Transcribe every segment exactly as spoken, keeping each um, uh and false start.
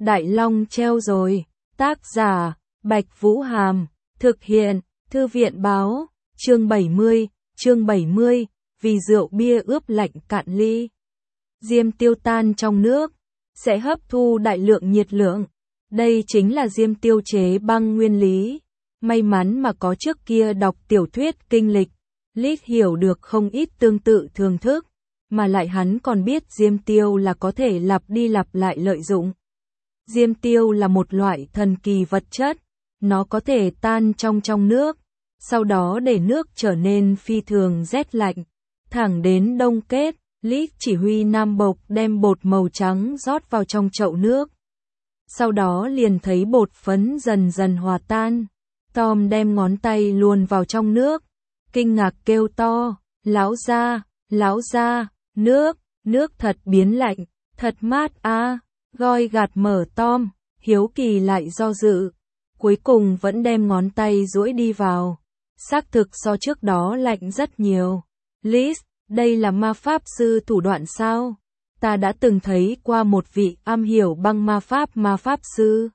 Đại Long treo rồi. Tác giả, Bạch Vũ Hàm. Thực hiện, Thư viện báo. Chương bảy mươi, chương bảy mươi, vì rượu bia ướp lạnh cạn ly. Diêm tiêu tan trong nước, sẽ hấp thu đại lượng nhiệt lượng. Đây chính là diêm tiêu chế băng nguyên lý. May mắn mà có trước kia đọc tiểu thuyết kinh lịch, Lít hiểu được không ít tương tự thường thức, mà lại hắn còn biết diêm tiêu là có thể lặp đi lặp lại lợi dụng. Diêm tiêu là một loại thần kỳ vật chất, nó có thể tan trong trong nước, sau đó để nước trở nên phi thường rét lạnh, thẳng đến đông kết. Lít chỉ huy Nam Bộc đem bột màu trắng rót vào trong chậu nước. Sau đó liền thấy bột phấn dần dần hòa tan. Tom đem ngón tay luồn vào trong nước, kinh ngạc kêu to, lão gia, lão gia, nước, nước thật biến lạnh, thật mát a. À. Goi gạt mở Tom, hiếu kỳ lại do dự, cuối cùng vẫn đem ngón tay duỗi đi vào. Xác thực so trước đó lạnh rất nhiều. Liz, đây là ma pháp sư thủ đoạn sao? Ta đã từng thấy qua một vị am hiểu băng ma pháp ma pháp sư.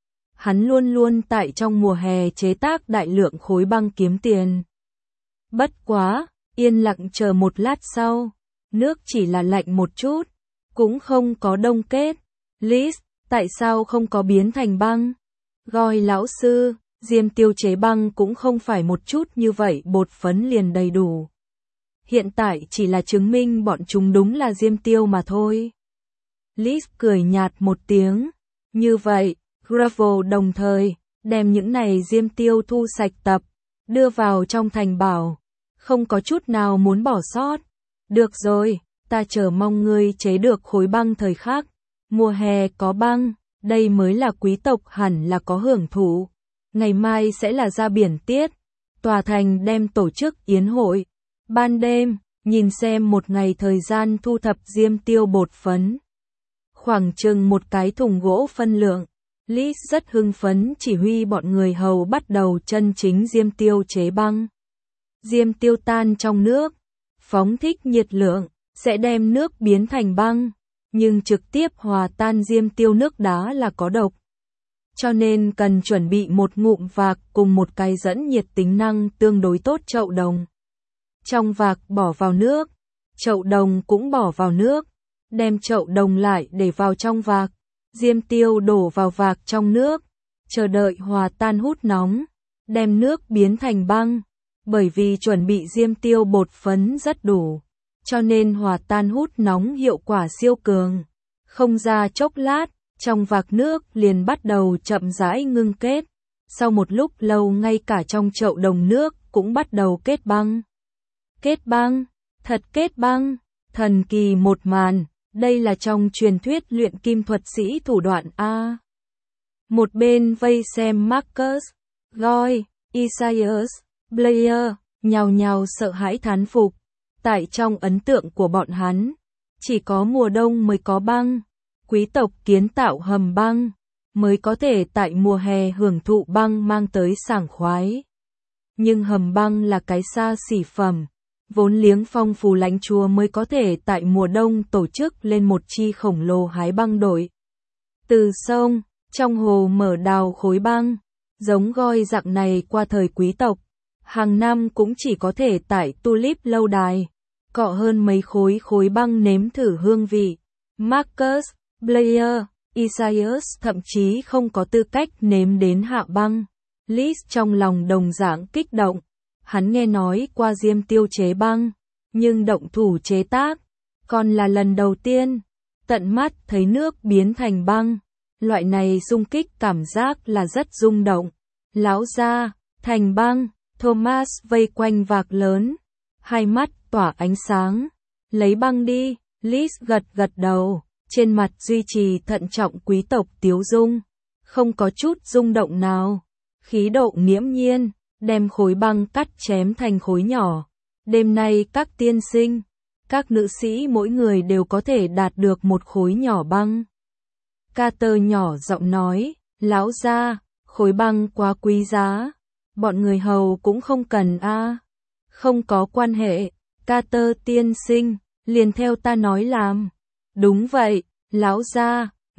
Hắn luôn luôn tại trong mùa hè chế tác đại lượng khối băng kiếm tiền. Bất quá, yên lặng chờ một lát sau, nước chỉ là lạnh một chút, cũng không có đông kết. Liz, tại sao không có biến thành băng? Goi lão sư, diêm tiêu chế băng cũng không phải một chút như vậy bột phấn liền đầy đủ. Hiện tại chỉ là chứng minh bọn chúng đúng là diêm tiêu mà thôi. Liz cười nhạt một tiếng. Như vậy, Gravel đồng thời đem những này diêm tiêu thu sạch tập, đưa vào trong thành bảo, không có chút nào muốn bỏ sót. Được rồi, ta chờ mong ngươi chế được khối băng thời khắc. Mùa hè có băng, đây mới là quý tộc hẳn là có hưởng thụ. Ngày mai sẽ là ra biển tiết, tòa thành đem tổ chức yến hội. Ban đêm, nhìn xem một ngày thời gian thu thập diêm tiêu bột phấn. Khoảng chừng một cái thùng gỗ phân lượng. Liz rất hưng phấn chỉ huy bọn người hầu bắt đầu chân chính diêm tiêu chế băng. Diêm tiêu tan trong nước, phóng thích nhiệt lượng, sẽ đem nước biến thành băng, nhưng trực tiếp hòa tan diêm tiêu nước đá là có độc. Cho nên cần chuẩn bị một ngụm vạc cùng một cái dẫn nhiệt tính năng tương đối tốt chậu đồng. Trong vạc bỏ vào nước, chậu đồng cũng bỏ vào nước, đem chậu đồng lại để vào trong vạc. Diêm tiêu đổ vào vạc trong nước, chờ đợi hòa tan hút nóng, đem nước biến thành băng. Bởi vì chuẩn bị diêm tiêu bột phấn rất đủ, cho nên hòa tan hút nóng hiệu quả siêu cường. Không ra chốc lát, trong vạc nước liền bắt đầu chậm rãi ngưng kết. Sau một lúc lâu ngay cả trong chậu đồng nước cũng bắt đầu kết băng. Kết băng, thật kết băng, thần kỳ một màn. Đây là trong truyền thuyết luyện kim thuật sĩ thủ đoạn A. Một bên vây xem Marcus, Goi, Isaias, Blair, nhào nhào sợ hãi thán phục. Tại trong ấn tượng của bọn hắn, chỉ có mùa đông mới có băng. Quý tộc kiến tạo hầm băng, mới có thể tại mùa hè hưởng thụ băng mang tới sảng khoái. Nhưng hầm băng là cái xa xỉ phẩm. Vốn liếng phong phú lãnh chúa mới có thể tại mùa đông tổ chức lên một chi khổng lồ hái băng đội. Từ sông, trong hồ mở đào khối băng, giống Goi dạng này qua thời quý tộc. Hàng năm cũng chỉ có thể tại Tulip lâu đài, cọ hơn mấy khối khối băng nếm thử hương vị. Marcus, Blair, Isaias thậm chí không có tư cách nếm đến hạ băng. Liz trong lòng đồng dạng kích động. Hắn nghe nói qua diêm tiêu chế băng, nhưng động thủ chế tác, còn là lần đầu tiên, tận mắt thấy nước biến thành băng. Loại này xung kích cảm giác là rất rung động. Lão gia, thành băng, Thomas vây quanh vạc lớn, hai mắt tỏa ánh sáng. Lấy băng đi, Liz gật gật đầu, trên mặt duy trì thận trọng quý tộc tiếu dung, không có chút rung động nào, khí độ nghiễm nhiên. Đem khối băng cắt chém thành khối nhỏ. Đêm nay các tiên sinh, các nữ sĩ mỗi người đều có thể đạt được một khối nhỏ băng. Carter nhỏ giọng nói, lão gia, khối băng quá quý giá. Bọn người hầu cũng không cần a. À. Không có quan hệ, Carter tiên sinh, liền theo ta nói làm. Đúng vậy, lão gia,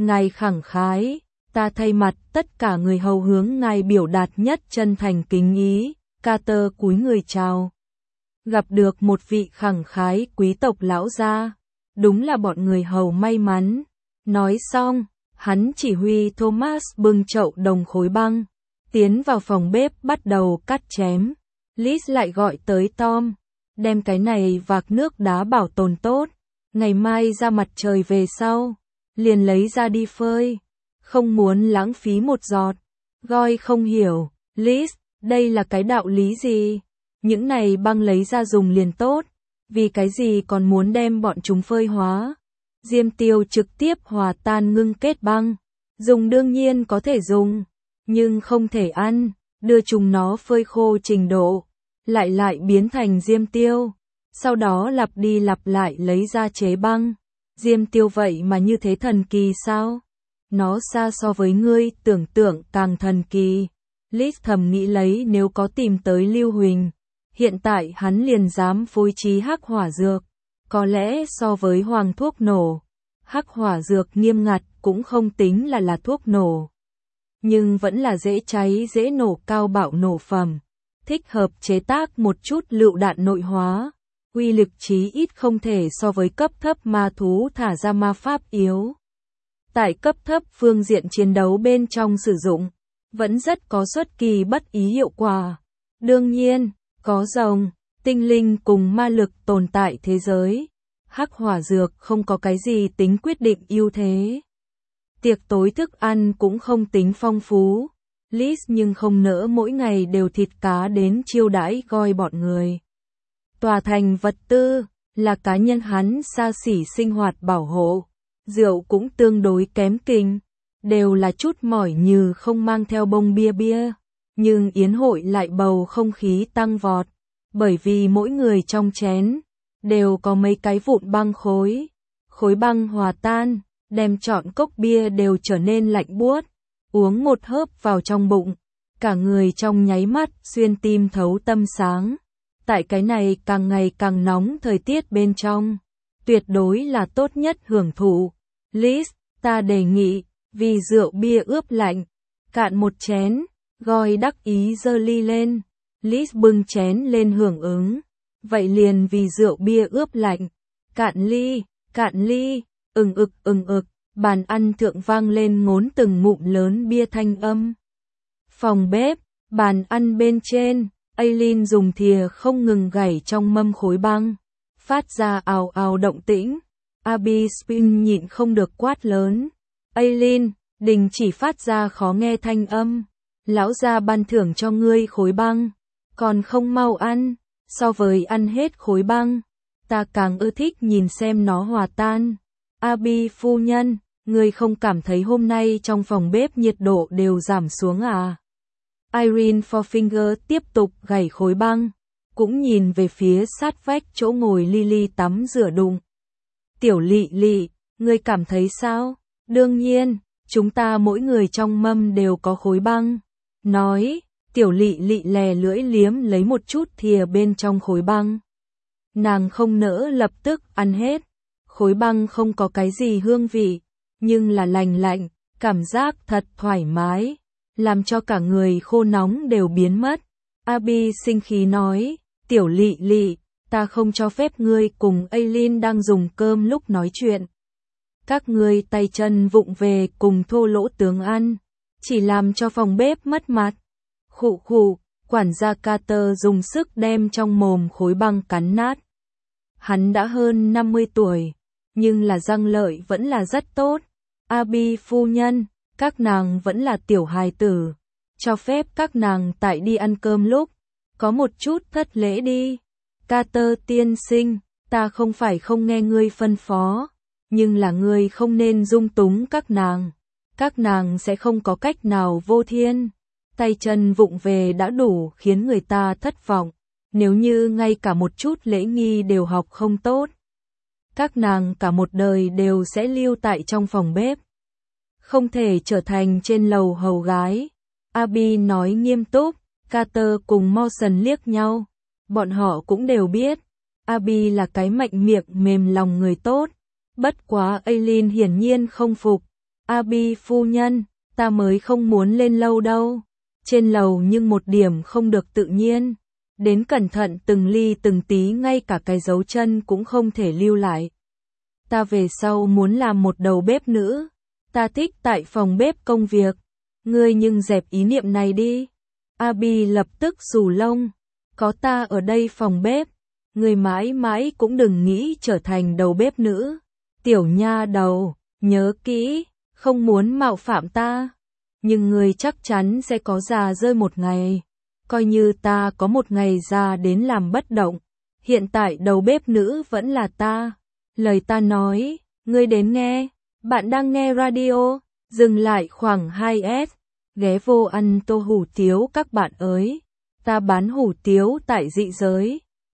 ngài khẳng khái, ta thay mặt tất cả người hầu hướng ngài biểu đạt nhất chân thành kính ý. Carter cúi người chào. Gặp được một vị khẳng khái quý tộc lão gia, đúng là bọn người hầu may mắn. Nói xong, hắn chỉ huy Thomas bưng chậu đồng khối băng, tiến vào phòng bếp bắt đầu cắt chém. Liz lại gọi tới Tom, đem cái này vạc nước đá bảo tồn tốt, ngày mai ra mặt trời về sau, liền lấy ra đi phơi, không muốn lãng phí một giọt. Goy không hiểu, Liz, đây là cái đạo lý gì? Những này băng lấy ra dùng liền tốt, vì cái gì còn muốn đem bọn chúng phơi hóa? Diêm Tiêu trực tiếp hòa tan ngưng kết băng, dùng đương nhiên có thể dùng, nhưng không thể ăn, đưa chúng nó phơi khô trình độ, lại lại biến thành diêm tiêu, sau đó lặp đi lặp lại lấy ra chế băng. Diêm tiêu vậy mà như thế thần kỳ sao? Nó xa so với ngươi tưởng tượng càng thần kỳ. Liz thầm nghĩ lấy nếu có tìm tới Lưu Huỳnh, hiện tại hắn liền dám phối trí hắc hỏa dược, có lẽ so với hoàng thuốc nổ, hắc hỏa dược nghiêm ngặt cũng không tính là là thuốc nổ, nhưng vẫn là dễ cháy dễ nổ cao bạo nổ phẩm, thích hợp chế tác một chút lựu đạn nội hóa, uy lực chí ít không thể so với cấp thấp ma thú thả ra ma pháp yếu. Tại cấp thấp phương diện chiến đấu bên trong sử dụng, vẫn rất có xuất kỳ bất ý hiệu quả. Đương nhiên, có rồng, tinh linh cùng ma lực tồn tại thế giới, hắc hỏa dược không có cái gì tính quyết định ưu thế. Tiệc tối thức ăn cũng không tính phong phú, Liz nhưng không nỡ mỗi ngày đều thịt cá đến chiêu đãi Goy bọn người. Tòa thành vật tư, là cá nhân hắn xa xỉ sinh hoạt bảo hộ, rượu cũng tương đối kém kinh, đều là chút mỏi như không mang theo bông bia bia, nhưng yến hội lại bầu không khí tăng vọt, bởi vì mỗi người trong chén đều có mấy cái vụn băng khối, khối băng hòa tan, đem trọn cốc bia đều trở nên lạnh buốt, uống một hớp vào trong bụng, cả người trong nháy mắt xuyên tim thấu tâm sáng. Tại cái này càng ngày càng nóng thời tiết bên trong, tuyệt đối là tốt nhất hưởng thụ. Liz, ta đề nghị, vì rượu bia ướp lạnh, cạn một chén. Goy đắc ý giơ ly lên, Liz bưng chén lên hưởng ứng, vậy liền vì rượu bia ướp lạnh, cạn ly, cạn ly, ừng ực ừng ực, bàn ăn thượng vang lên ngốn từng ngụm lớn bia thanh âm. Phòng bếp, bàn ăn bên trên, Aileen dùng thìa không ngừng gảy trong mâm khối băng, phát ra ào ào động tĩnh. Abby Spin nhịn không được quát lớn, Aileen, đình chỉ phát ra khó nghe thanh âm. Lão gia ban thưởng cho ngươi khối băng, còn không mau ăn, so với ăn hết khối băng, ta càng ưa thích nhìn xem nó hòa tan. Abby phu nhân, ngươi không cảm thấy hôm nay trong phòng bếp nhiệt độ đều giảm xuống à? Irene Fourfinger tiếp tục gảy khối băng, cũng nhìn về phía sát vách chỗ ngồi Lily tắm rửa đụng. Tiểu Lị Lị, ngươi cảm thấy sao? Đương nhiên, chúng ta mỗi người trong mâm đều có khối băng. Nói, Tiểu Lị Lị lè lưỡi liếm lấy một chút thìa bên trong khối băng. Nàng không nỡ lập tức ăn hết. Khối băng không có cái gì hương vị, nhưng là lành lạnh, cảm giác thật thoải mái, làm cho cả người khô nóng đều biến mất. Abby sinh khí nói, Tiểu Lị Lị, ta không cho phép ngươi cùng Aileen đang dùng cơm lúc nói chuyện. Các ngươi tay chân vụng về cùng thô lỗ tướng ăn, chỉ làm cho phòng bếp mất mặt. Khụ khụ, quản gia Carter dùng sức đem trong mồm khối băng cắn nát. Hắn đã hơn năm mươi tuổi, nhưng là răng lợi vẫn là rất tốt. Abby phu nhân, các nàng vẫn là tiểu hài tử, cho phép các nàng tại đi ăn cơm lúc, có một chút thất lễ đi. Carter tiên sinh, ta không phải không nghe ngươi phân phó, nhưng là ngươi không nên dung túng các nàng. Các nàng sẽ không có cách nào vô thiên. Tay chân vụng về đã đủ khiến người ta thất vọng, nếu như ngay cả một chút lễ nghi đều học không tốt. Các nàng cả một đời đều sẽ lưu tại trong phòng bếp, không thể trở thành trên lầu hầu gái. Abby nói nghiêm túc. Carter cùng Mawson liếc nhau, bọn họ cũng đều biết, Abby là cái mạnh miệng mềm lòng người tốt, bất quá Aileen hiển nhiên không phục. Abi phu nhân, ta mới không muốn lên lâu đâu. Trên lầu nhưng một điểm không được tự nhiên. Đến cẩn thận từng ly từng tí, ngay cả cái dấu chân cũng không thể lưu lại. Ta về sau muốn làm một đầu bếp nữ. Ta thích tại phòng bếp công việc. Ngươi nhưng dẹp ý niệm này đi. Abi lập tức rủ lông. Có ta ở đây phòng bếp. Ngươi mãi mãi cũng đừng nghĩ trở thành đầu bếp nữ. Tiểu nha đầu, nhớ kỹ, không muốn mạo phạm ta. Nhưng ngươi chắc chắn sẽ có già rơi một ngày. Coi như ta có một ngày già đến làm bất động. Hiện tại đầu bếp nữ vẫn là ta. Lời ta nói, ngươi đến nghe. Bạn đang nghe radio, dừng lại khoảng hai S. Ghé vô ăn tô hủ tiếu các bạn ơi. Ta bán hủ tiếu tại dị giới.